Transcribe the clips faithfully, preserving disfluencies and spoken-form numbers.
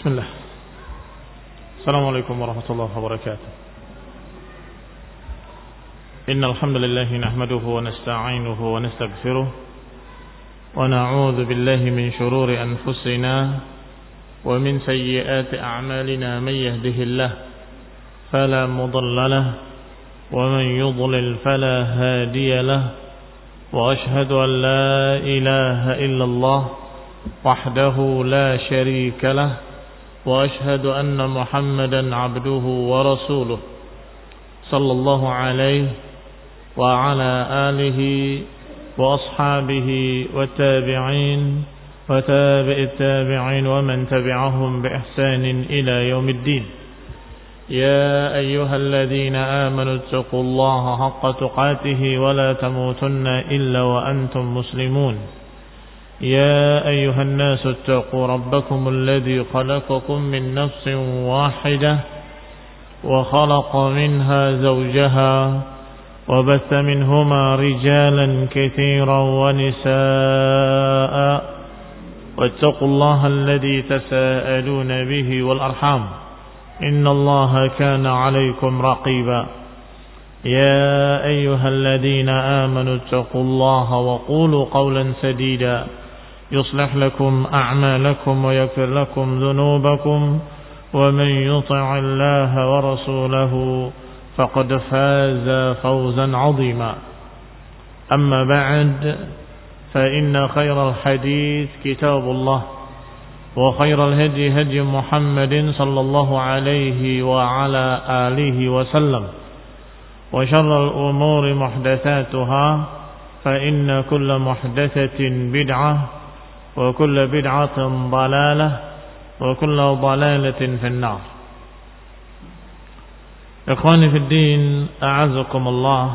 بسم الله. السلام عليكم ورحمة الله وبركاته. إن الحمد لله نحمده ونستعينه ونستغفره ونعوذ بالله من شرور أنفسنا ومن سيئات أعمالنا. من يهده الله فلا مضل له ومن يضلل فلا هادي له وأشهد أن لا إله إلا الله وحده لا شريك له وأشهد أن محمدا عبده ورسوله صلى الله عليه وعلى آله وأصحابه والتابعين وتابع التابعين ومن تبعهم بإحسان إلى يوم الدين. يا أيها الذين آمنوا اتقوا الله حق تقاته ولا تموتن إلا وأنتم مسلمون. يا أيها الناس اتقوا ربكم الذي خلقكم من نفس واحدة وخلق منها زوجها وبث منهما رجالا كثيرا ونساء واتقوا الله الذي تساءلون به والأرحام إن الله كان عليكم رقيبا. يا أيها الذين آمنوا اتقوا الله وقولوا قولا سديدا يصلح لكم أعمالكم ويغفر لكم ذنوبكم ومن يطع الله ورسوله فقد فاز فوزا عظيما. أما بعد فإن خير الحديث كتاب الله وخير الهدي هدي محمد صلى الله عليه وعلى آله وسلم وشر الأمور محدثاتها فإن كل محدثة بدعة وكل بدعة ضلالة وكل ضلالة في النار. Ikhwani fi din, a'azakumullah,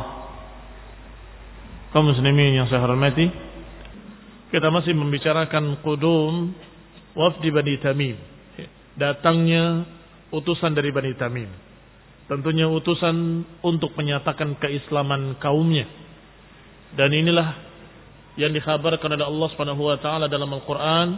kaum muslimin yang saya hormati, kita masih membicarakan qudum wafdi Bani Tamim, datangnya utusan dari Bani Tamim. Tentunya utusan untuk menyatakan keislaman kaumnya. Dan inilah yang dikhabarkan oleh Allah Subhanahu wa taala dalam Al-Qur'an,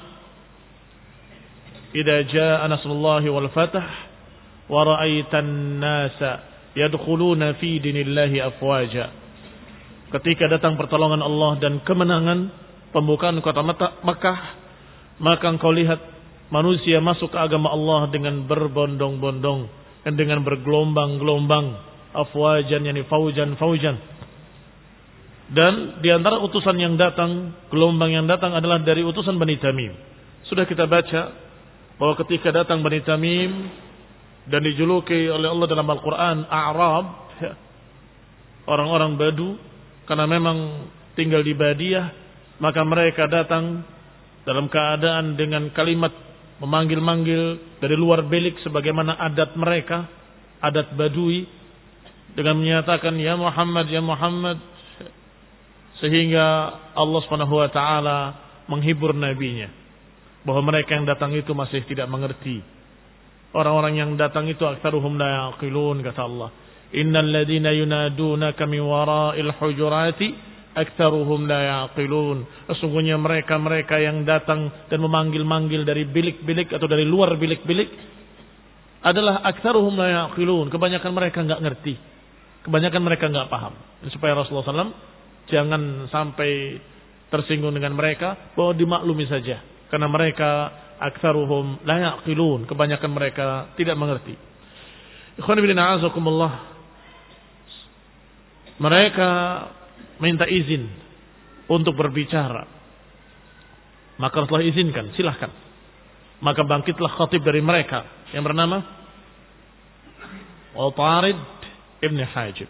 "Idza jaa nasrullahi wal fath wa ra'aitan nasa yadkhuluna fi dinillahi afwaja." Ketika datang pertolongan Allah dan kemenangan, pembukaan kota Makkah, maka engkau lihat manusia masuk ke agama Allah dengan berbondong-bondong dan dengan bergelombang-gelombang, afwajan yani faujan faujan. Dan di antara utusan yang datang, gelombang yang datang adalah dari utusan Bani Tamim. Sudah kita baca bahwa ketika datang Bani Tamim dan dijuluki oleh Allah dalam Al-Quran A'rab, orang-orang Badu, karena memang tinggal di Badiah, maka mereka datang dalam keadaan dengan kalimat memanggil-manggil dari luar bilik sebagaimana adat mereka, adat Badui, dengan menyatakan ya Muhammad, ya Muhammad, sehingga Allah Subhanahu wa taala menghibur nabinya bahwa mereka yang datang itu masih tidak mengerti. Orang-orang yang datang itu aktsaruhum la yaqilun, kata Allah. Innal ladzina yunadunaka min wara'il hujurati aktsaruhum la yaqilun. Sesungguhnya mereka-mereka yang datang dan memanggil-manggil dari bilik-bilik atau dari luar bilik-bilik adalah aktsaruhum la yaqilun. Kebanyakan mereka enggak ngerti. Kebanyakan mereka enggak paham. Dan supaya Rasulullah sallallahu alaihi wasallam jangan sampai tersinggung dengan mereka, bahwa dimaklumi saja karena mereka aktsaruhum la yaqilun, kebanyakan mereka tidak mengerti. Ikhwan fillah a'azakumullah, mereka minta izin untuk berbicara, maka Rasulullah izinkan, silahkan. Maka bangkitlah khatib dari mereka yang bernama Utarid ibn Hajib.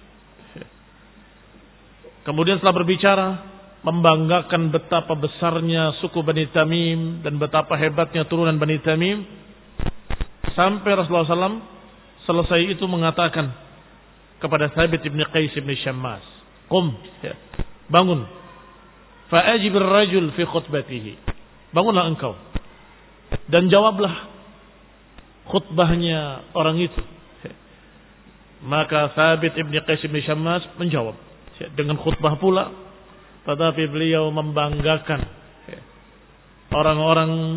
Kemudian setelah berbicara, membanggakan betapa besarnya suku Bani Tamim dan betapa hebatnya turunan Bani Tamim, sampai Rasulullah shallallahu alaihi wasallam selesai itu mengatakan kepada Thabit ibn Qais ibn Syammas, "Qum, ya, bangun. Fa'ajib ar-rajul fi khutbatihi." Bangunlah engkau dan jawablah khutbahnya orang itu. Maka Thabit ibn Qais ibn Syammas menjawab dengan khutbah pula, tetapi beliau membanggakan orang-orang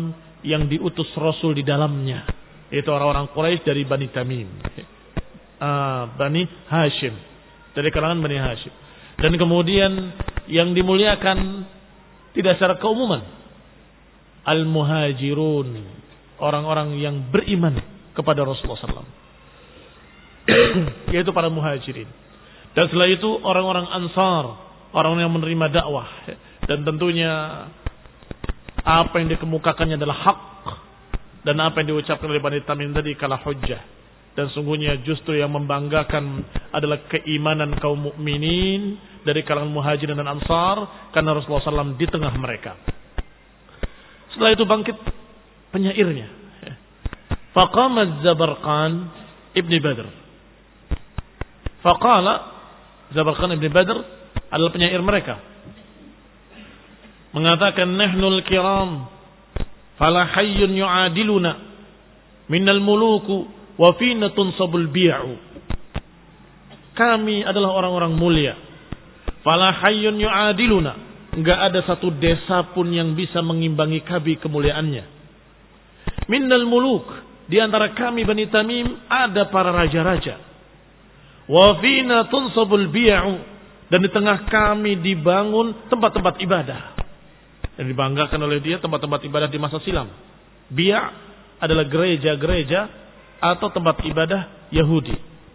yang diutus Rasul di dalamnya. Itu orang-orang Quraisy dari Bani Tamim. Uh, Bani Hashim. Dari kalangan Bani Hashim. Dan kemudian yang dimuliakan tidak secara keumuman. Al-Muhajirun. Orang-orang yang beriman kepada Rasulullah shallallahu alaihi wasallam. Yaitu para muhajirin. Dan setelah itu orang-orang Ansar. Orang yang menerima dakwah. Dan tentunya apa yang dikemukakannya adalah hak. Dan apa yang diucapkan oleh Bani Tamim tadi kalah hujjah. Dan sungguhnya justru yang membanggakan adalah keimanan kaum mukminin dari kalangan muhajirin dan ansar. Karena Rasulullah shallallahu alaihi wasallam di tengah mereka. Setelah itu bangkit penyairnya. Faqama Zabarqan ibni Badr. Faqala Zabarqan ibni Badr adalah penyair mereka. Mengatakan nahnul kiram fala hayyun yu'adiluna minal muluku wa fina tunsabul bi'u. Kami adalah orang-orang mulia. Fala hayyun yu'adiluna. Enggak ada satu desa pun yang bisa mengimbangi kami kemuliaannya. Minal muluk. Di antara kami Bani Tamim ada para raja-raja. Wa fina tunsabul bi'u. Dan di tengah kami dibangun tempat-tempat ibadah. Dan dibanggakan oleh dia tempat-tempat ibadah di masa silam. Bi' adalah gereja-gereja atau tempat ibadah Yahudi.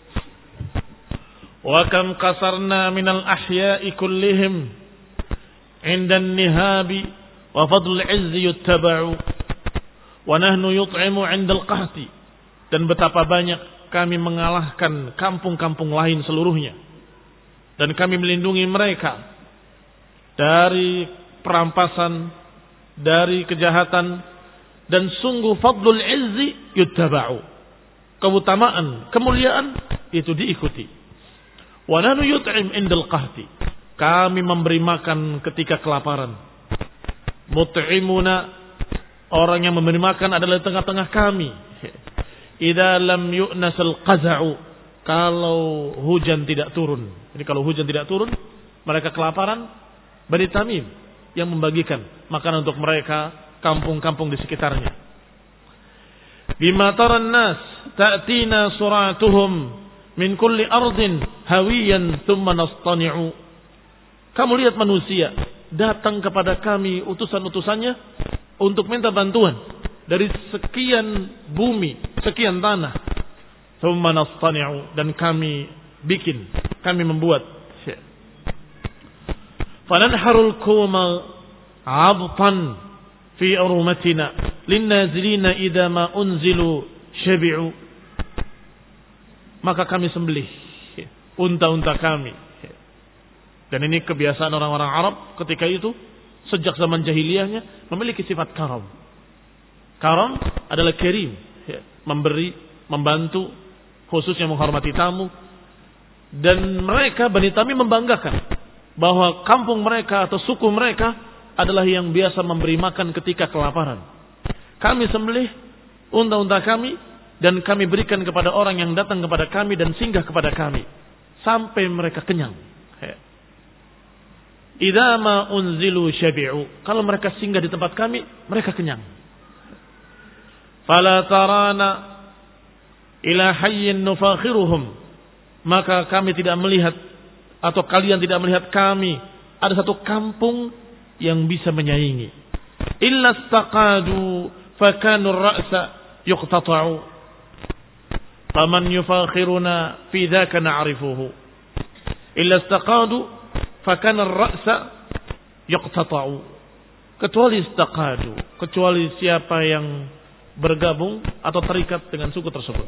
Wa kam qasarna minal ahya'i kullihim indan nihabi wa fadlul izzi yuttaba'u wa nahnu yut'imu 'indal qahti. Dan betapa banyak kami mengalahkan kampung-kampung lain seluruhnya. Dan kami melindungi mereka dari perampasan, dari kejahatan, dan sungguh fadlul izzi yuttaba'u. Keutamaan, kemuliaan itu diikuti. Wa nahnu yut'im indal qahti. Kami memberi makan ketika kelaparan. Mut'imuna, orang yang memberi makan adalah di tengah-tengah kami. Idza lam yu'nasal qaza'u, kalau hujan tidak turun. Jadi kalau hujan tidak turun, mereka kelaparan, Bani Tamim yang membagikan makanan untuk mereka, kampung-kampung di sekitarnya. Bima taran nas ta'tina suratuhum min kulli ardin hawiyan thumma nastani'u. Kamu lihat manusia datang kepada kami utusan-utusannya untuk minta bantuan dari sekian bumi, sekian tanah. Thumma nastani'u, dan kami bikin, kami membuat. Fananharul kuma 'abtan fi urumatina linnazilina idza ma unzilu syabi'u. Maka kami sembelih unta-unta kami. Dan ini kebiasaan orang-orang Arab ketika itu, sejak zaman jahiliyahnya memiliki sifat karam. Karam adalah karim, memberi, membantu, khususnya menghormati tamu. Dan mereka Bani Tamim membanggakan bahwa kampung mereka atau suku mereka adalah yang biasa memberi makan ketika kelaparan. Kami sembelih unta-unta kami dan kami berikan kepada orang yang datang kepada kami dan singgah kepada kami sampai mereka kenyang. Idza ma unzilu syabi'u, kalau mereka singgah di tempat kami, mereka kenyang. Fala tarana ila hayyin nufakhiruhum, maka kami tidak melihat atau kalian tidak melihat kami ada satu kampung yang bisa menyaingi. Illa istaqadu fakanu ar-ra'sa yuqtata'u. Faman yufakhiruna fi dzaka na'rifuhu. Illa istaqadu fakana ar-ra'sa yuqtata'u. Kecuali istaqadu, kecuali siapa yang bergabung atau terikat dengan suku tersebut.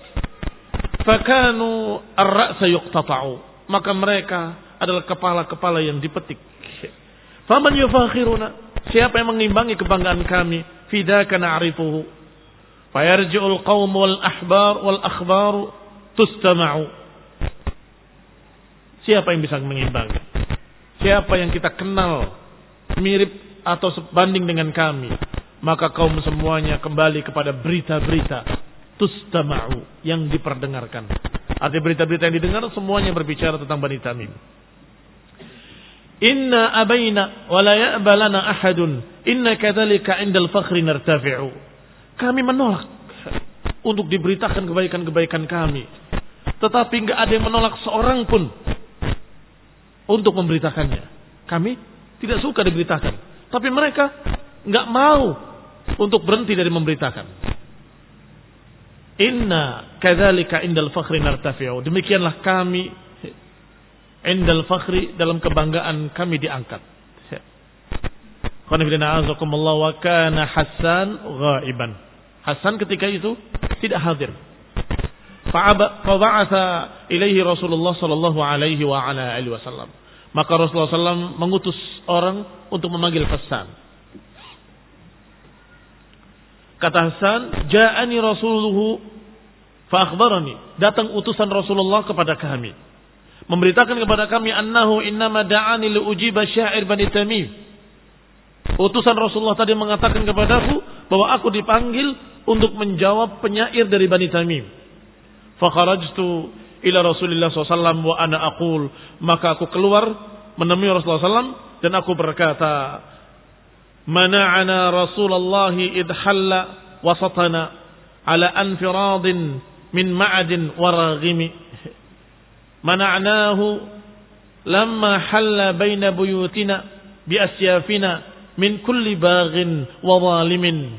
Fakanu ar-ra'sa yuqtata'u, maka mereka adalah kepala-kepala yang dipetik. Faman yufakhiruna, siapa yang mengimbangi kebanggaan kami, fidaka na'rifuhu. Fayarji'ul qaum wal ahbar wal akhbar tustama'u. Siapa yang bisa mengimbangi? Siapa yang kita kenal mirip atau sebanding dengan kami, maka kaum semuanya kembali kepada berita-berita tustama'u, yang diperdengarkan. Arti berita-berita yang didengar semuanya berbicara tentang Bani Tamim. Inna abaina wa la ya'balana ahadun Inna kadzalika 'indal fakhri nartafi'u. Kami menolak untuk diberitakan kebaikan-kebaikan kami. Tetapi enggak ada yang menolak seorang pun untuk memberitakannya. Kami tidak suka diberitakan. Tapi mereka enggak mau untuk berhenti dari memberitakan. Inna kadzalika 'indal fakhri nartafi'u. Demikianlah kami 'indal fakhri, dalam kebanggaan kami diangkat. Wa kana Hasan ghaiban. Hasan ketika itu tidak hadir. Fa'aba'atha ilaihi Rasulullah sallallahu alaihi wa ala alihi wasallam. Maka Rasulullah sallallahu alaihi wasallam mengutus orang untuk memanggil Hasan. Kata Hasan, "Ja'ani rasuluhu fa akhbarani." Datang utusan Rasulullah kepada kami, memberitakan kepada kami annahu innama da'ani li ujiba syair Bani Tamim. Utusan Rasulullah tadi mengatakan kepadaku bahwa aku dipanggil untuk menjawab penyair dari Bani Tamim. Fa kharajtu ila Rasulillah sallallahu alaihi wasallam wa ana aqul. Maka aku keluar menemui Rasulullah sallallahu alaihi wasallam dan aku berkata, mana'ana Rasulullah idhalla wasatana ala anfiradin min ma'adin waraghimi. Mana'nahu lamma halla baina buyutina bi asyafina min kulli baghin wa zalimin.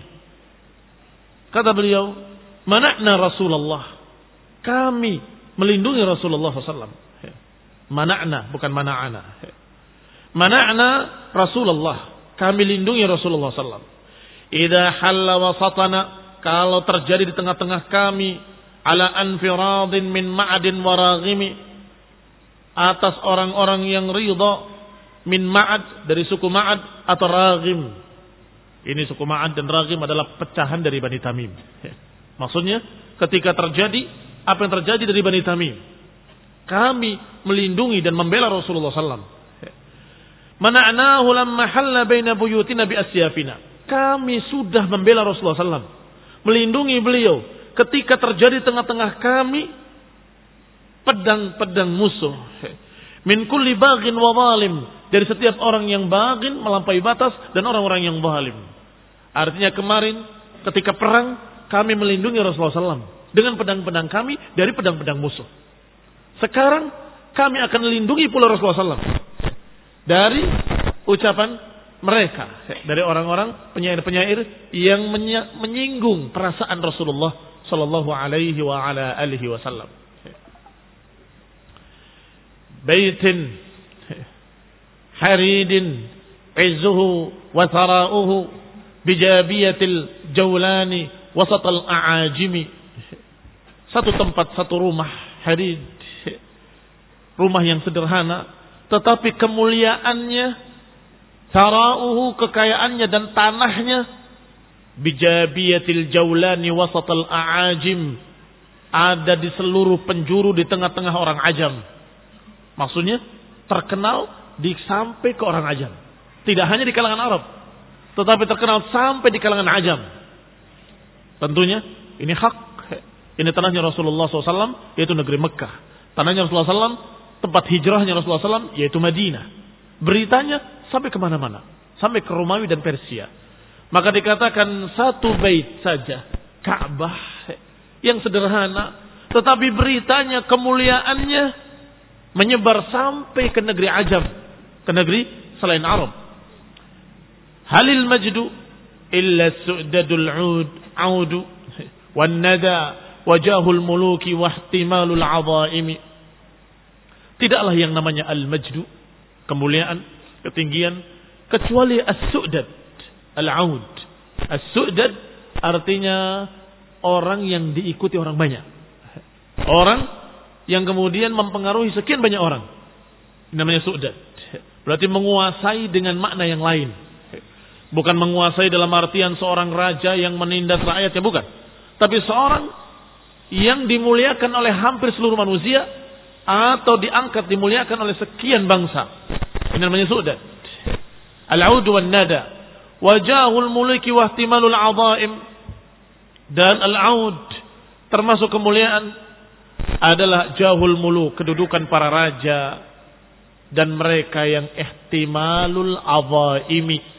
Kata beliau, mana'na Rasulullah. Kami melindungi Rasulullah sallallahu alaihi wasallam. Mana'na, bukan mana'ana. Mana'na Rasulullah. Kami lindungi Rasulullah sallallahu alaihi wasallam. Idza halla wasatana, kalau terjadi di tengah-tengah kami, ala anfiradin min ma'adin waraghimi, atas orang-orang yang ridha, min ma'ad, dari suku Ma'ad atau Raghim. Ini suku Ma'ad dan Raghim adalah pecahan dari Bani Tamim. Maksudnya ketika terjadi apa yang terjadi dari Bani Tamim, kami melindungi dan membela Rasulullah sallallahu alaihi wasallam. Mana'nahu lamma halla baina buyutina bi asyafina. Kami sudah membela Rasulullah sallallahu alaihi wasallam, melindungi beliau ketika terjadi tengah-tengah kami pedang-pedang musuh. Min kulli baghin wa zalim, dari setiap orang yang baghin, melampaui batas, dan orang-orang yang zalim. Artinya kemarin ketika perang kami melindungi Rasulullah sallallahu alaihi wasallam dengan pedang-pedang kami dari pedang-pedang musuh. Sekarang kami akan melindungi pula Rasulullah sallallahu alaihi wasallam dari ucapan mereka, dari orang-orang penyair-penyair yang menyinggung perasaan Rasulullah sallallahu alaihi wa ala alihi wasallam. Baitin haridin izzuhu wa thara'uhu bijabiyatil jawlani wasatal a'ajimi. Satu tempat, satu rumah, harid, rumah yang sederhana, tetapi kemuliaannya, thara'uhu, kekayaannya dan tanahnya, bijabiyatil jawlani wasatal a'ajim, ada di seluruh penjuru, di tengah-tengah orang ajam. Maksudnya terkenal di sampai ke orang ajam. Tidak hanya di kalangan Arab, tetapi terkenal sampai di kalangan ajam. Tentunya ini hak. Ini tanahnya Rasulullah sallallahu alaihi wasallam, yaitu negeri Mekah. Tanahnya Rasulullah sallallahu alaihi wasallam, tempat hijrahnya Rasulullah sallallahu alaihi wasallam, yaitu Madinah. Beritanya sampai kemana-mana, sampai ke Romawi dan Persia. Maka dikatakan satu bait saja, Ka'bah yang sederhana, tetapi beritanya, kemuliaannya menyebar sampai ke negeri ajam, ke negeri selain Arab. Halil majdu illa su'dadul 'ud 'audu wan nada wajahul muluki wa ihtimalul 'azaimi. Tidaklah yang namanya al-majdu, kemuliaan, ketinggian, kecuali as-su'dad, al-'aud. As-su'dad artinya orang yang diikuti orang banyak. Orang yang kemudian mempengaruhi sekian banyak orang. Ini namanya su'dad. Berarti menguasai dengan makna yang lain. Bukan menguasai dalam artian seorang raja yang menindas rakyatnya, bukan. Tapi seorang yang dimuliakan oleh hampir seluruh manusia, atau diangkat, dimuliakan oleh sekian bangsa. Ini namanya su'dad. Al-'aud wan nada wajahul mulki wa ihtimalul 'azaim. Dan al-'aud termasuk kemuliaan adalah jahul muluk, kedudukan para raja dan mereka yang ihtimalul 'azaimi,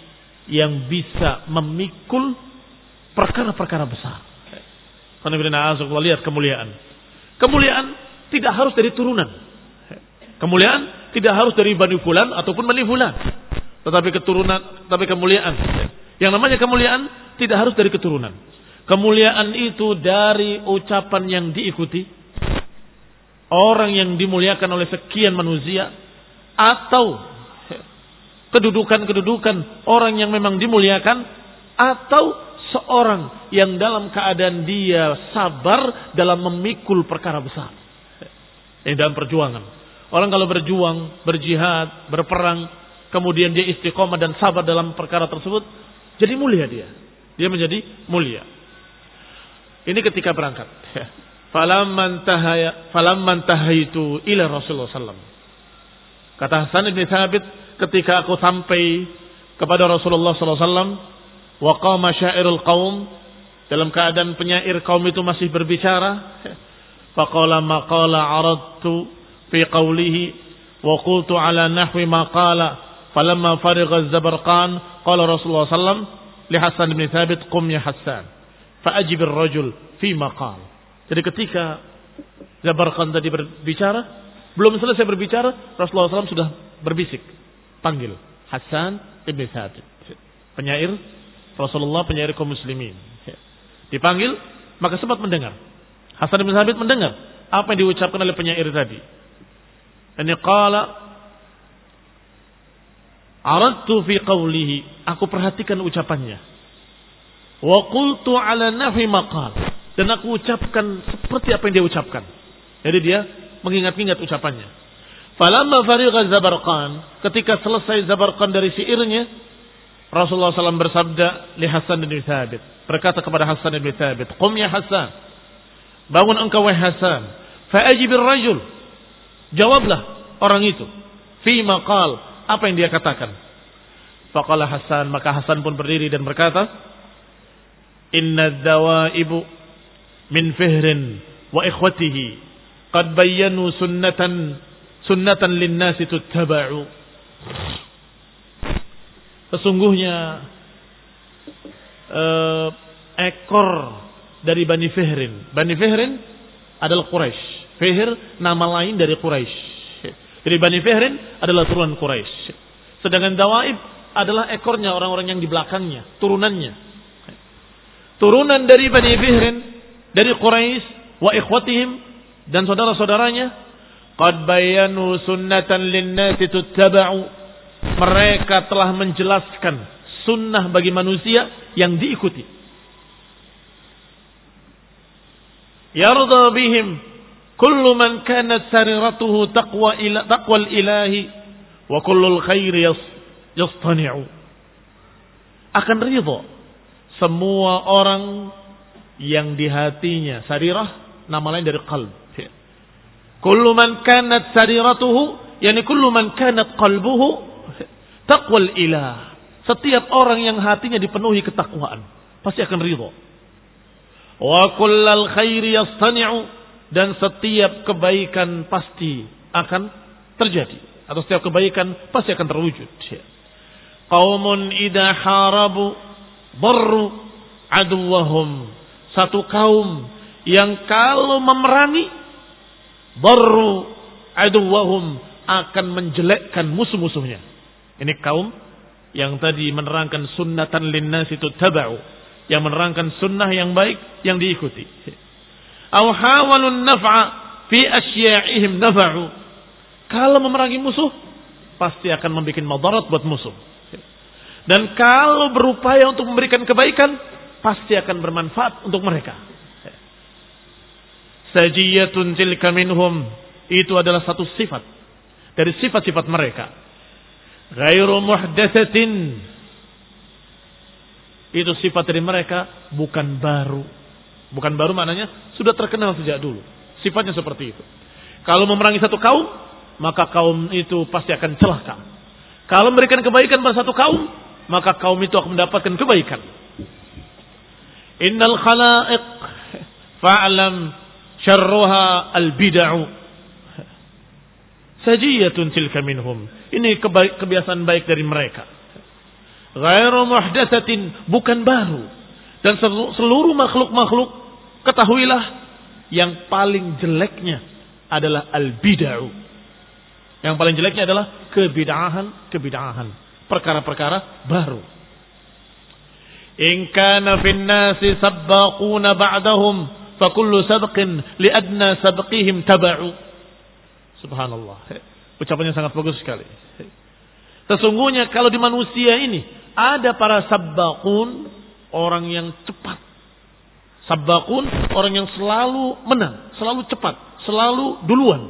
yang bisa memikul perkara-perkara besar. Lihat kemuliaan. Kemuliaan tidak harus dari turunan. Kemuliaan tidak harus dari Bani Fulan ataupun Bani Fulan. Tetapi keturunan, tapi kemuliaan. Yang namanya kemuliaan tidak harus dari keturunan. Kemuliaan itu dari ucapan yang diikuti. Orang yang dimuliakan oleh sekian manusia. Atau kedudukan-kedudukan orang yang memang dimuliakan. Atau seorang yang dalam keadaan dia sabar dalam memikul perkara besar. Ini dalam perjuangan. Orang kalau berjuang, berjihad, berperang, kemudian dia istiqomah dan sabar dalam perkara tersebut, jadi mulia dia. Dia menjadi mulia. Ini ketika berangkat. Falamman tahaya, falamman tahaitu ila Rasulullah sallallahu alaihi wasallam. Kata Hasan bin Thabit, ketika aku sampai kepada Rasulullah sallallahu alaihi wasallam, wa qama syairul qaum, dalam keadaan penyair kaum itu masih berbicara, faqala maqala aradtu fi qawlihi wa qultu ala nahwi ma qala falamma farigha az-Zabarqan qala Rasulullah sallallahu alaihi wasallam li Hasan bin Thabit qum ya Hasan fa ajib ar-rajul fi ma qala. Jadi ketika Zabarqan tadi berbicara, belum selesai berbicara, Rasulullah sallallahu alaihi wasallam sudah berbisik, panggil Hasan bin Thabit, penyair Rasulullah, penyair kaum muslimin. Dipanggil, maka sempat mendengar. Hasan bin Thabit mendengar apa yang diucapkan oleh penyair tadi. Ini qala aradtu fi qawlihi, aku perhatikan ucapannya. Wa qultu ala nahwi maqal, dan aku ucapkan seperti apa yang dia ucapkan. Jadi dia mengingat-ingat ucapannya. Falamma farigha Zabarqan, ketika selesai Zabarqan dari syairnya, Rasulullah sallallahu alaihi wasallam bersabda li Hasan bin Thabit, berkata kepada Hasan bin Thabit, qum ya Hasan, bangun engkau wahai Hasan, fa ajibir rajul, jawablah orang itu, fi maqal, apa yang dia katakan. Faqala Hasan, maka Hasan pun berdiri dan berkata, inna dawaibu min fihrin wa ikhwatihi qad bayyanu sunnatan sunnatan linnasi tuttaba'u. Sesungguhnya eh, ekor dari Bani Fihrin. Bani Fihrin adalah Quraisy. Fihr nama lain dari Quraisy. Jadi Bani Fihrin adalah turunan Quraisy. Sedangkan Dawaib adalah ekornya, orang-orang yang di belakangnya, turunannya. Turunan dari Bani Fihrin, dari Quraisy, wa ikhwatihim, dan saudara-saudaranya, qad bayanu sunnatan linnasi tuttaba'u. Mereka telah menjelaskan sunnah bagi manusia yang diikuti. Yarda bihim kullu man kanat sariratuhu taqwa ila taqwal ilahi wa kullul khairi yastani'u. Akan ridha semua orang yang di hatinya, sarirah nama lain dari qalb. Kullu man kanat sariratuhu, yani kullu man kanat qalbuhu taqwal ilah. Setiap orang yang hatinya dipenuhi ketakwaan pasti akan ridha. Wa kullal khairi yastani'u, dan setiap kebaikan pasti akan terjadi, atau setiap kebaikan pasti akan terwujud. Qaumun idza harabu darru aduwahum, satu kaum yang kalau memerangi darru aduwahum, akan menjelekkan musuh-musuhnya. Ini kaum yang tadi menerangkan sunnatan linnasi tuttaba'u, yang menerangkan sunnah yang baik yang diikuti. Aw hawalun naf'a fi asya'ihim nafa'u. Kalau memerangi musuh pasti akan membuat madarat buat musuh. Dan kalau berupaya untuk memberikan kebaikan pasti akan bermanfaat untuk mereka. Sajiyatun tilka minhum, itu adalah satu sifat dari sifat-sifat mereka. Ghairu muhdatsatin, itu sifat dari mereka bukan baru. Bukan baru maknanya sudah terkenal sejak dulu. Sifatnya seperti itu. Kalau memerangi satu kaum, maka kaum itu pasti akan celaka. Kalau memberikan kebaikan pada satu kaum, maka kaum itu akan mendapatkan kebaikan. Innal khalaiq fa'lam syarruha al-bid'u. Sajiyatun tilka minhum. Ini kebiasaan baik dari mereka. ghairu muhdatsatin, bukan baru. Dan seluruh makhluk-makhluk, ketahuilah yang paling jeleknya adalah al-bid'ah. Yang paling jeleknya adalah kebid'ahan-kebid'ahan, perkara-perkara baru. In kana fin nasi sabbaquna ba'dahum fa kullu sabqin li adna sabqihim taba'u. Subhanallah. Ucapannya sangat bagus sekali. Sesungguhnya kalau di manusia ini ada para sabbaqun, orang yang cepat. Sabbaqun, orang yang selalu menang, selalu cepat, selalu duluan.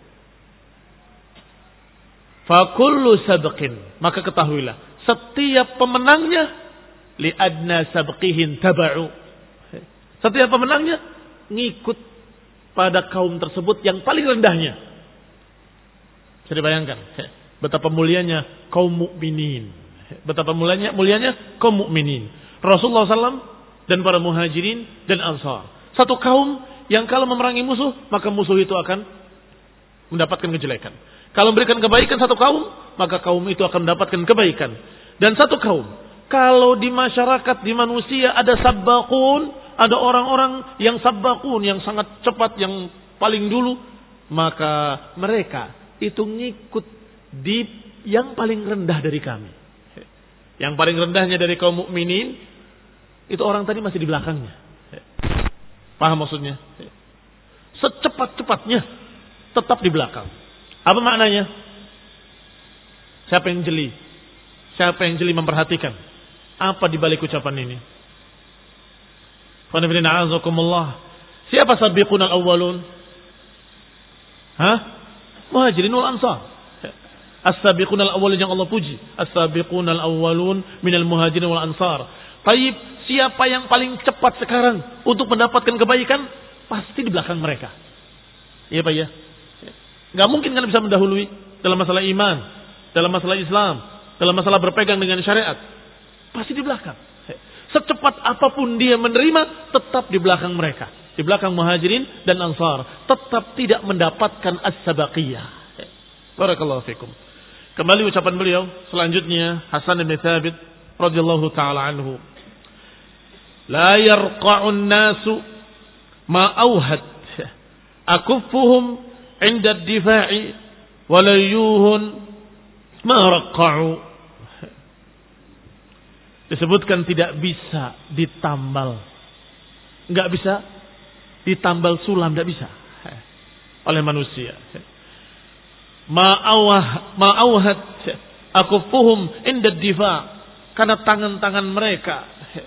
Fa kullu sabqin, maka ketahuilah setiap pemenangnya li adna sabqihim taba'u. Setiap pemenangnya ngikut pada kaum tersebut yang paling rendahnya. Bisa dibayangkan betapa mulianya kaum mukminin, betapa mulianya mulianya kaum mukminin. Rasulullah shallallahu alaihi wasallam dan para muhajirin dan ansar, satu kaum yang kalau memerangi musuh maka musuh itu akan mendapatkan kejelekan. Kalau memberikan kebaikan satu kaum, maka kaum itu akan mendapatkan kebaikan. Dan satu kaum, kalau di masyarakat, di manusia ada sabbaqun, ada orang-orang yang sabbaqun, yang sangat cepat, yang paling dulu, maka mereka itu ngikut di yang paling rendah dari kami. Yang paling rendahnya dari kaum mukminin, itu orang tadi masih di belakangnya. Paham maksudnya? Secepat-cepatnya tetap di belakang. Apa maknanya? Siapa yang jeli? Siapa yang jeli memperhatikan apa di balik ucapan ini? Siapa sabiqun al-awwalun? Hah? Muhajirin wal ansar. As-sabiqun al-awwalun yang Allah puji. As-sabiqun al-awwalun minal muhajirin wal ansar. Taib, siapa yang paling cepat sekarang untuk mendapatkan kebaikan? Pasti di belakang mereka. Iya Pak ya? Gak mungkin kan bisa mendahului dalam masalah iman, dalam masalah Islam, dalam masalah berpegang dengan syariat. Pasti di belakang. Secepat apapun dia menerima, tetap di belakang mereka. Di belakang muhajirin dan ansar. Tetap tidak mendapatkan as-sabaqiyah. Barakallahu fikum. Kembali ucapan beliau selanjutnya, Hasan bin Thabit radhiyallahu taala anhu. La yarqa'un nasu ma awhad akuffuhum 'inda ad-difa'i wa layuhun ma raqqa'u. Disebutkan tidak bisa ditambal. Enggak bisa ditambal sulam, enggak bisa oleh manusia. Ma'awah ma'awhat akuffuhum 'inda ad-difa', karena tangan-tangan mereka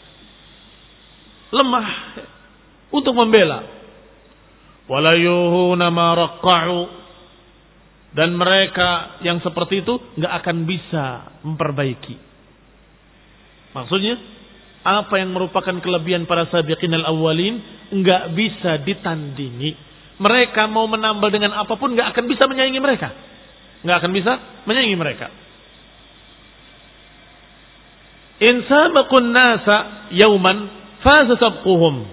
lemah untuk membela. Walayuhuna ma raqqa'u, dan mereka yang seperti itu enggak akan bisa memperbaiki. Maksudnya apa yang merupakan kelebihan para sabiqin al-awwalin enggak bisa ditandingi. Mereka mau menambal dengan apapun enggak akan bisa menyaingi mereka. Enggak akan bisa menyaingi mereka. In sabaqun nasa yawman faza sabquhum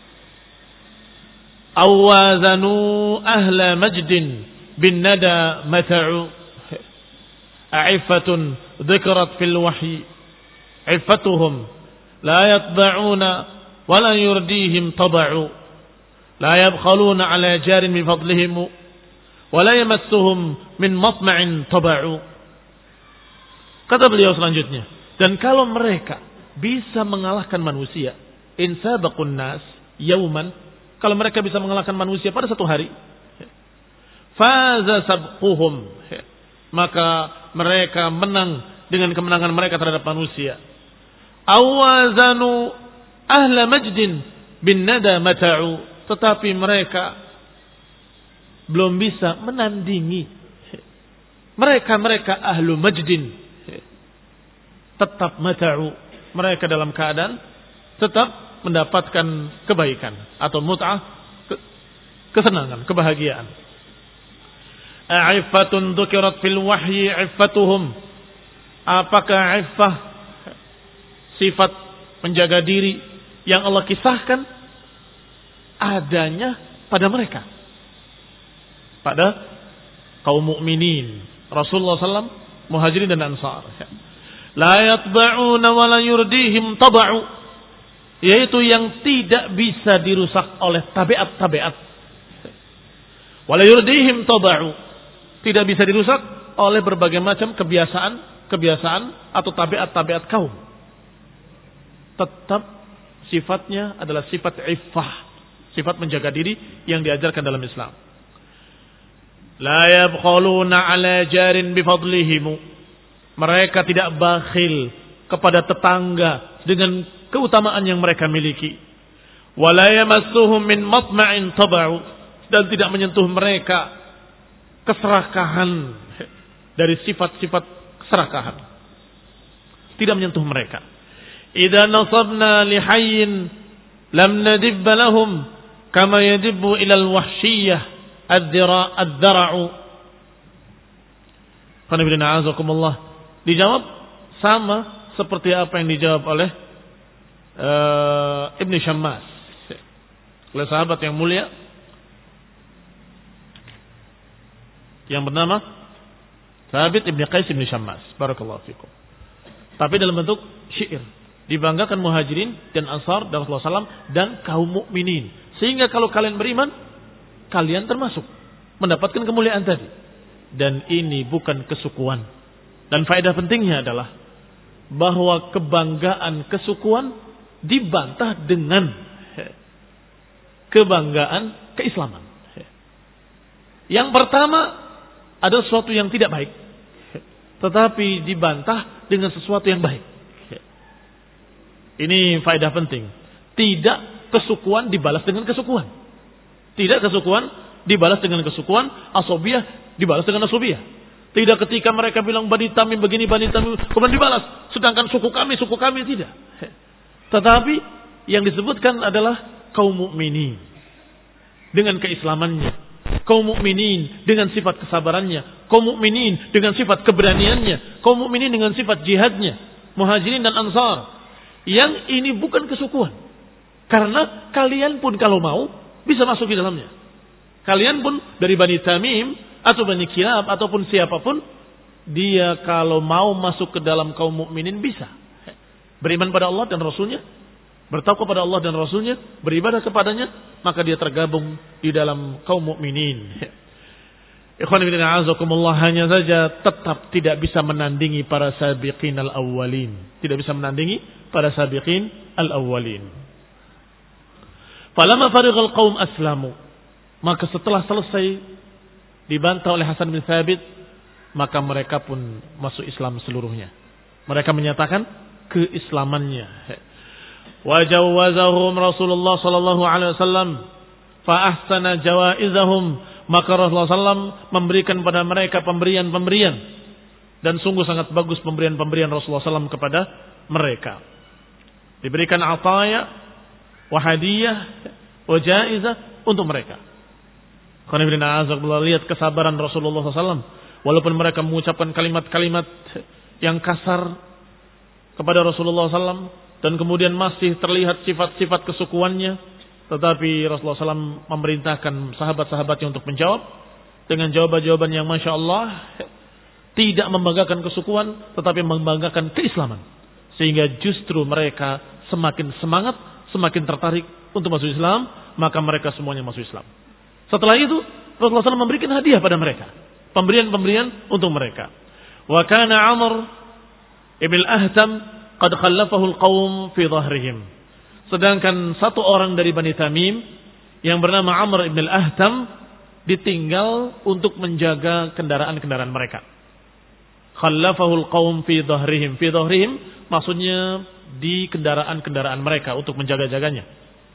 awazanu ahla majdin bin nada mata'u a'ifatun dhikrat fil wahyi iffatuhum la yatba'una wa la yurdihim taba'u la yabkhaluna ala jarin min fadlihim wa la yamassuhum min matma'in taba'u. Kata beliau selanjutnya, dan kalau mereka bisa mengalahkan manusia, in sabaqun nas yauman, kalau mereka bisa mengalahkan manusia pada satu hari, faza sabquhum, maka mereka menang dengan kemenangan mereka terhadap manusia. Awazanu ahla majdin bin nada mata'u, tetapi mereka belum bisa menandingi mereka-mereka ahlu majdin, tetap mata'u, mereka dalam keadaan tetap mendapatkan kebaikan atau mut'ah, kesenangan, kebahagiaan. A'iffatun dzukirat fil wahyi iffatuhum, apakah iffah sifat menjaga diri yang Allah kisahkan adanya pada mereka, pada kaum mukminin Rasulullah sallallahu alaihi wasallam, muhajirin dan ansar. La yatba'una wa la yurdihim taba'u, yaitu yang tidak bisa dirusak oleh tabiat-tabiat. Wa la yurdihim taba'u, tidak bisa dirusak oleh berbagai macam kebiasaan, kebiasaan atau tabiat-tabiat kaum. Tetap sifatnya adalah sifat iffah, sifat menjaga diri yang diajarkan dalam Islam. La yabkhaluna ala jarin bifadlihim, mereka tidak bakhil kepada tetangga dengan keutamaan yang mereka miliki. Wa la yamassuhum min matma'in taba'u, dan tidak menyentuh mereka keserakahan dari sifat-sifat keserakahan. Tidak menyentuh mereka. Idza nasabna li hayyin lam nadib lahum kama yadibbu ila al-wahsyiyyah ad-dira ad-dara'u. Qanibina azakumullah. Dijawab sama seperti apa yang dijawab oleh uh, Ibn Syammas, oleh sahabat yang mulia yang bernama Thabit Ibn Qais Ibn Syammas, barakallahu fikum. Tapi dalam bentuk syair, dibanggakan Muhajirin dan Ansar dan Rasulullah sallallahu alaihi wasallam dan kaum mukminin, sehingga kalau kalian beriman, kalian termasuk mendapatkan kemuliaan tadi. Dan ini bukan kesukuan. Dan faedah pentingnya adalah bahwa kebanggaan kesukuan dibantah dengan kebanggaan keislaman. Yang pertama ada sesuatu yang tidak baik, tetapi dibantah dengan sesuatu yang baik. Ini faedah penting. Tidak kesukuan dibalas dengan kesukuan. Tidak kesukuan dibalas dengan kesukuan. Asobiyah dibalas dengan asobiyah. Tidak ketika mereka bilang Bani Tamim begini, Bani Tamim, kemudian dibalas. Sedangkan suku kami, suku kami tidak. Tetapi yang disebutkan adalah kaum mukminin dengan keislamannya. Kaum mukminin dengan sifat kesabarannya. Kaum mukminin dengan sifat keberaniannya. Kaum mukminin dengan sifat jihadnya. Muhajirin dan Ansar. Yang ini bukan kesukuan. Karena kalian pun kalau mau bisa masuk di dalamnya. Kalian pun dari Bani Tamim atau Bani Kilab ataupun siapapun, dia kalau mau masuk ke dalam kaum mukminin bisa. Beriman pada Allah dan Rasulnya, bertakwa pada Allah dan Rasulnya, beribadah kepadanya, maka dia tergabung di dalam kaum mukminin. Ikhwan fillah azakumullah, hanya saja tetap tidak bisa menandingi para sabiqin al-awwalin. Tidak bisa menandingi para sabiqin al-awwalin. Falamma farighal qaum aslamu, maka setelah selesai dibantah oleh Hasan bin Thabit, maka mereka pun masuk Islam seluruhnya. Mereka menyatakan keislamannya. Wa jawwazahum Rasulullah sallallahu alaihi wasallam fa ahsana jawaizahum, maka Rasulullah sallallahu alaihi wasallam memberikan pada mereka pemberian-pemberian, dan sungguh sangat bagus pemberian-pemberian Rasulullah sallallahu alaihi wasallam kepada mereka. Diberikan ataya wa hadiyah wa jaizah untuk mereka. Karena lihat kesabaran Rasulullah sallallahu alaihi wasallam, walaupun mereka mengucapkan kalimat-kalimat yang kasar kepada Rasulullah sallallahu alaihi wasallam, dan kemudian masih terlihat sifat-sifat kesukuannya, tetapi Rasulullah sallallahu alaihi wasallam memerintahkan sahabat-sahabatnya untuk menjawab dengan jawaban-jawaban yang masya Allah tidak membanggakan kesukuan, tetapi membanggakan keislaman, sehingga justru mereka semakin semangat, semakin tertarik untuk masuk Islam, maka mereka semuanya masuk Islam. Setelah itu Rasulullah sallallahu alaihi wasallam memberikan hadiah pada mereka, pemberian-pemberian untuk mereka. Wa kana Amr ibn al-Ahtam qad khallafahu al-qaum fi dhahrihim. Sedangkan satu orang dari Bani Tamim yang bernama Amr ibn al-Ahtam ditinggal untuk menjaga kendaraan-kendaraan mereka. Khallafahu al-qaum fi dhahrihim. Fi dhahrihim maksudnya di kendaraan-kendaraan mereka untuk menjaga-jaganya.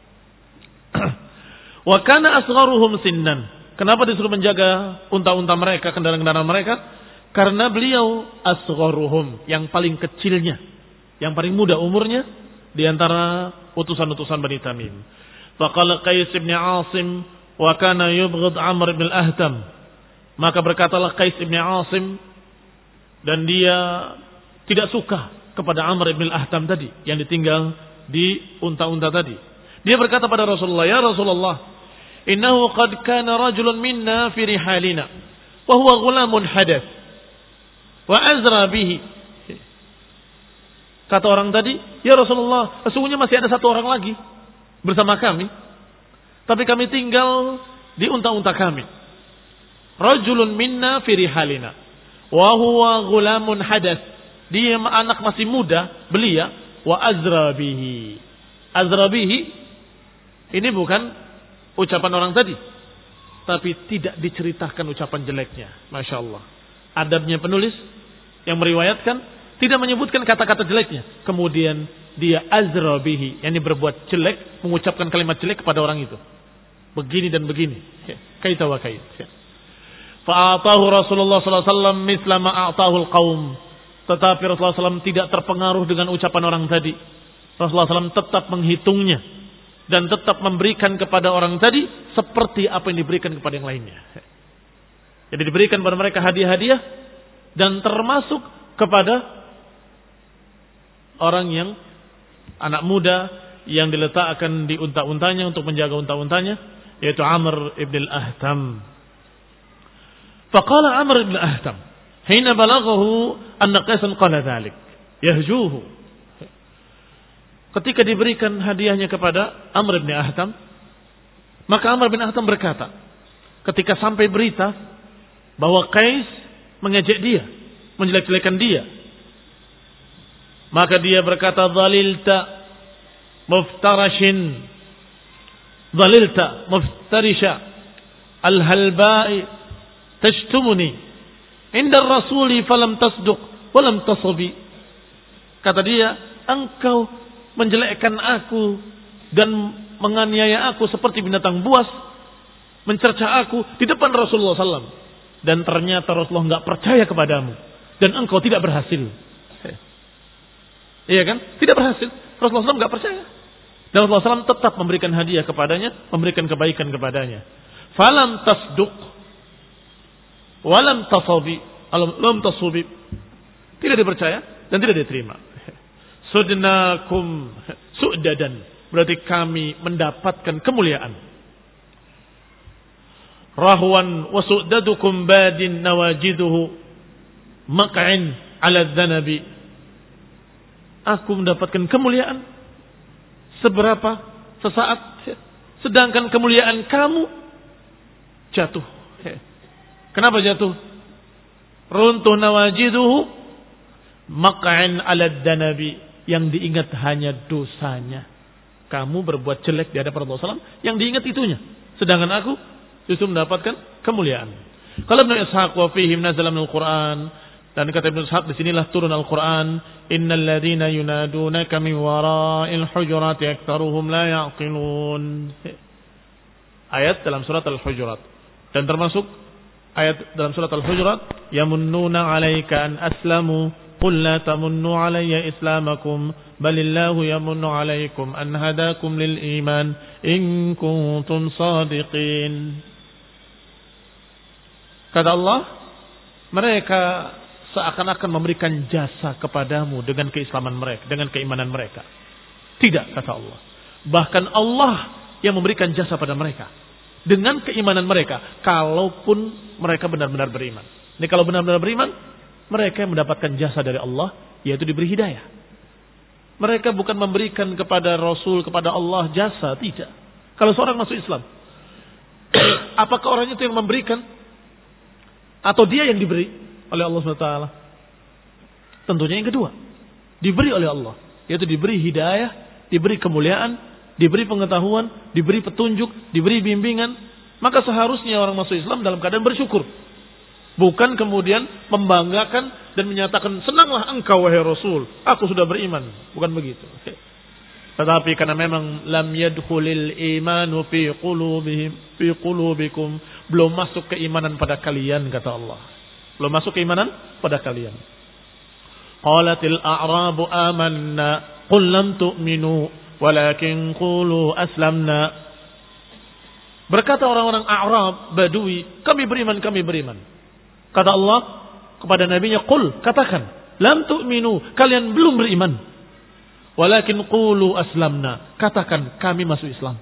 Wa kana asgharuhum sinnan. Kenapa disuruh menjaga unta-unta mereka, kendaraan-kendaraan mereka? Karena beliau asgharuhum, yang paling kecilnya, yang paling muda umurnya di antara utusan-utusan Bani Tamim. Faqala Qais bin Asim wa kana yubghid Amr bin al-Ahtam. Maka berkatalah Qais bin Asim, dan dia tidak suka kepada Amr bin al-Ahtam tadi yang ditinggal di unta-unta tadi. Dia berkata pada Rasulullah, "Ya Rasulullah, innahu qad kana rajulun minna fi rihalina wa huwa ghulamun hadath wa azra bihi." Kata orang tadi, ya Rasulullah, sesungguhnya masih ada satu orang lagi bersama kami. Tapi kami tinggal di unta-unta kami. Rajulun minna fi rihalina. Wa huwa ghulamun hadath. Dia anak masih muda, belia. Wa azrabihi. Azrabihi, ini bukan ucapan orang tadi. Tapi tidak diceritakan ucapan jeleknya. Masya Allah. Adabnya penulis yang meriwayatkan tidak menyebutkan kata-kata jeleknya. Kemudian dia azrabihi, yang berbuat jelek, mengucapkan kalimat jelek kepada orang itu. Begini dan begini. Kaita wa kait. Fa'atahu Rasulullah sallallahu alaihi wasallam misla ma a'tahu al-qaum. Tetapi Rasulullah sallallahu alaihi wasallam tidak terpengaruh dengan ucapan orang tadi. Rasulullah sallallahu alaihi wasallam tetap menghitungnya dan tetap memberikan kepada orang tadi seperti apa yang diberikan kepada yang lainnya. Jadi diberikan kepada mereka hadiah-hadiah dan termasuk kepada orang yang anak muda yang diletakkan di unta-untanya untuk menjaga unta-untanya, yaitu Amr ibn al-Ahtam. Faqala Amr ibn al-Ahtam hina balaghahu anna Qaisan qala dhalik yahjuhu. Ketika diberikan hadiahnya kepada Amr ibn al-Ahtam, maka Amr bin Ahtam berkata, ketika sampai berita bahwa Qais mengejek dia, menjelek-jelekan dia, maka dia berkata, "Dhalilta muftarashin, dhalilta muftarisha al-halba'i tashtumuni inda rasuli falam tasduq walam tasabi." Kata dia, engkau menjelekkan aku dan menganiaya aku seperti binatang buas, mencerca aku di depan Rasulullah sallallahu alaihi wasallam, dan ternyata Rasulullah enggak percaya kepadamu dan engkau tidak berhasil. Iya kan? Tidak berhasil. Rasulullah sallallahu alaihi wasallam enggak percaya. Dan Rasulullah sallallahu alaihi wasallam tetap memberikan hadiah kepadanya, memberikan kebaikan kepadanya. Falam tasduq walam tasabi, lam tasubi. Tidak dipercaya dan tidak diterima. Sudnakum su'dadan, berarti kami mendapatkan kemuliaan. Rahwan wa su'dadukum badin nawajiduhu maq'in 'ala dzanabi. Aku mendapatkan kemuliaan seberapa sesaat, sedangkan kemuliaan kamu jatuh. Kenapa jatuh? Runtuh nawajiduhu maq'in 'ala dzanabi, yang diingat hanya dosanya. Kamu berbuat jelek di hadapan Rasulullah sallallahu alaihi wasallam, yang diingat itunya. Sedangkan aku justru mendapatkan kemuliaan. Kalau Ibnu Ishaq wa fihim nazala minal Qur'an, dan kata Ibnu Ishaq di sinilah turun Al-Qur'an, innal ladzina yunadunaka min wara'il hujurati aktsaruhum la ya'qilun. Ayat dalam surat Al-Hujurat. Dan termasuk ayat dalam surat Al-Hujurat, yamunnuna 'alaika an aslamu qul la tamunnu 'alayya islamakum balillahu yamunnu 'alaykum an hadakum lil iman in kuntum shadiqin. Kata Allah, mereka seakan-akan memberikan jasa kepadamu dengan keislaman mereka, dengan keimanan mereka. Tidak, kata Allah. Bahkan Allah yang memberikan jasa pada mereka dengan keimanan mereka, kalaupun mereka benar-benar beriman. Ini kalau benar-benar beriman, mereka yang mendapatkan jasa dari Allah, yaitu diberi hidayah. Mereka bukan memberikan kepada Rasul, kepada Allah jasa, tidak. Kalau seorang masuk Islam, apakah orang itu yang memberikan atau dia yang diberi oleh Allah subhanahu wa taala? Tentunya yang kedua, diberi oleh Allah, yaitu diberi hidayah, diberi kemuliaan, diberi pengetahuan, diberi petunjuk, diberi bimbingan. Maka seharusnya orang masuk Islam dalam keadaan bersyukur, bukan kemudian membanggakan dan menyatakan, senanglah engkau wahai Rasul, aku sudah beriman. Bukan begitu. Tetapi karena memang lam yadkhulil imanu fi qulubihim fi qulubikum, belum masuk keimanan pada kalian, kata Allah. Belum masuk keimanan pada kalian. Qalatil a'rabu amanna qul lam tu'minu walakin qulu aslamna. Berkata orang-orang A'rab, Badui, kami beriman, kami beriman. Kata Allah kepada nabinya, qul, katakan, lam tu'minu, kalian belum beriman. Walakin qulu aslamna, katakan kami masuk Islam.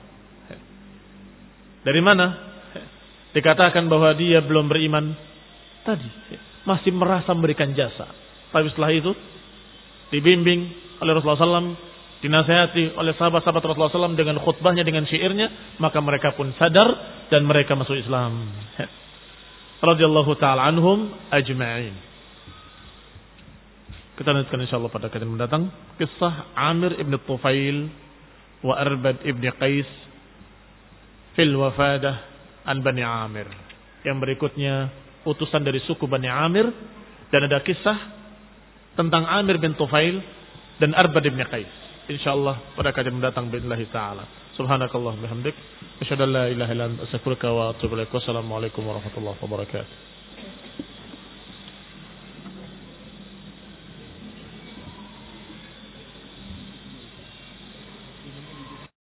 Dari mana dikatakan bahwa dia belum beriman? Tadi masih merasa memberikan jasa. Tapi setelah itu dibimbing oleh Rasulullah sallallahu alaihi wasallam, dinasihati oleh sahabat-sahabat Rasulullah sallallahu alaihi wasallam dengan khutbahnya, dengan syairnya, maka mereka pun sadar dan mereka masuk Islam. Radhiyallahu ta'ala anhum ajma'in. Kita lanjutkan insyaallah pada kajian mendatang kisah Amir ibn Tufail wa Arbad ibn Qais fil wafadah an Bani Amir. Yang berikutnya utusan dari suku Bani Amir, dan ada kisah tentang Amir bin Tufail dan Arbad ibn Qais. Insyaallah pada kajian mendatang billahi taala. Subhanakallah bihamdik asyhadu an la ilaha illa anta astaghfiruka wa atubu ilaik. Wassalamualaikum warahmatullahi wabarakatuh.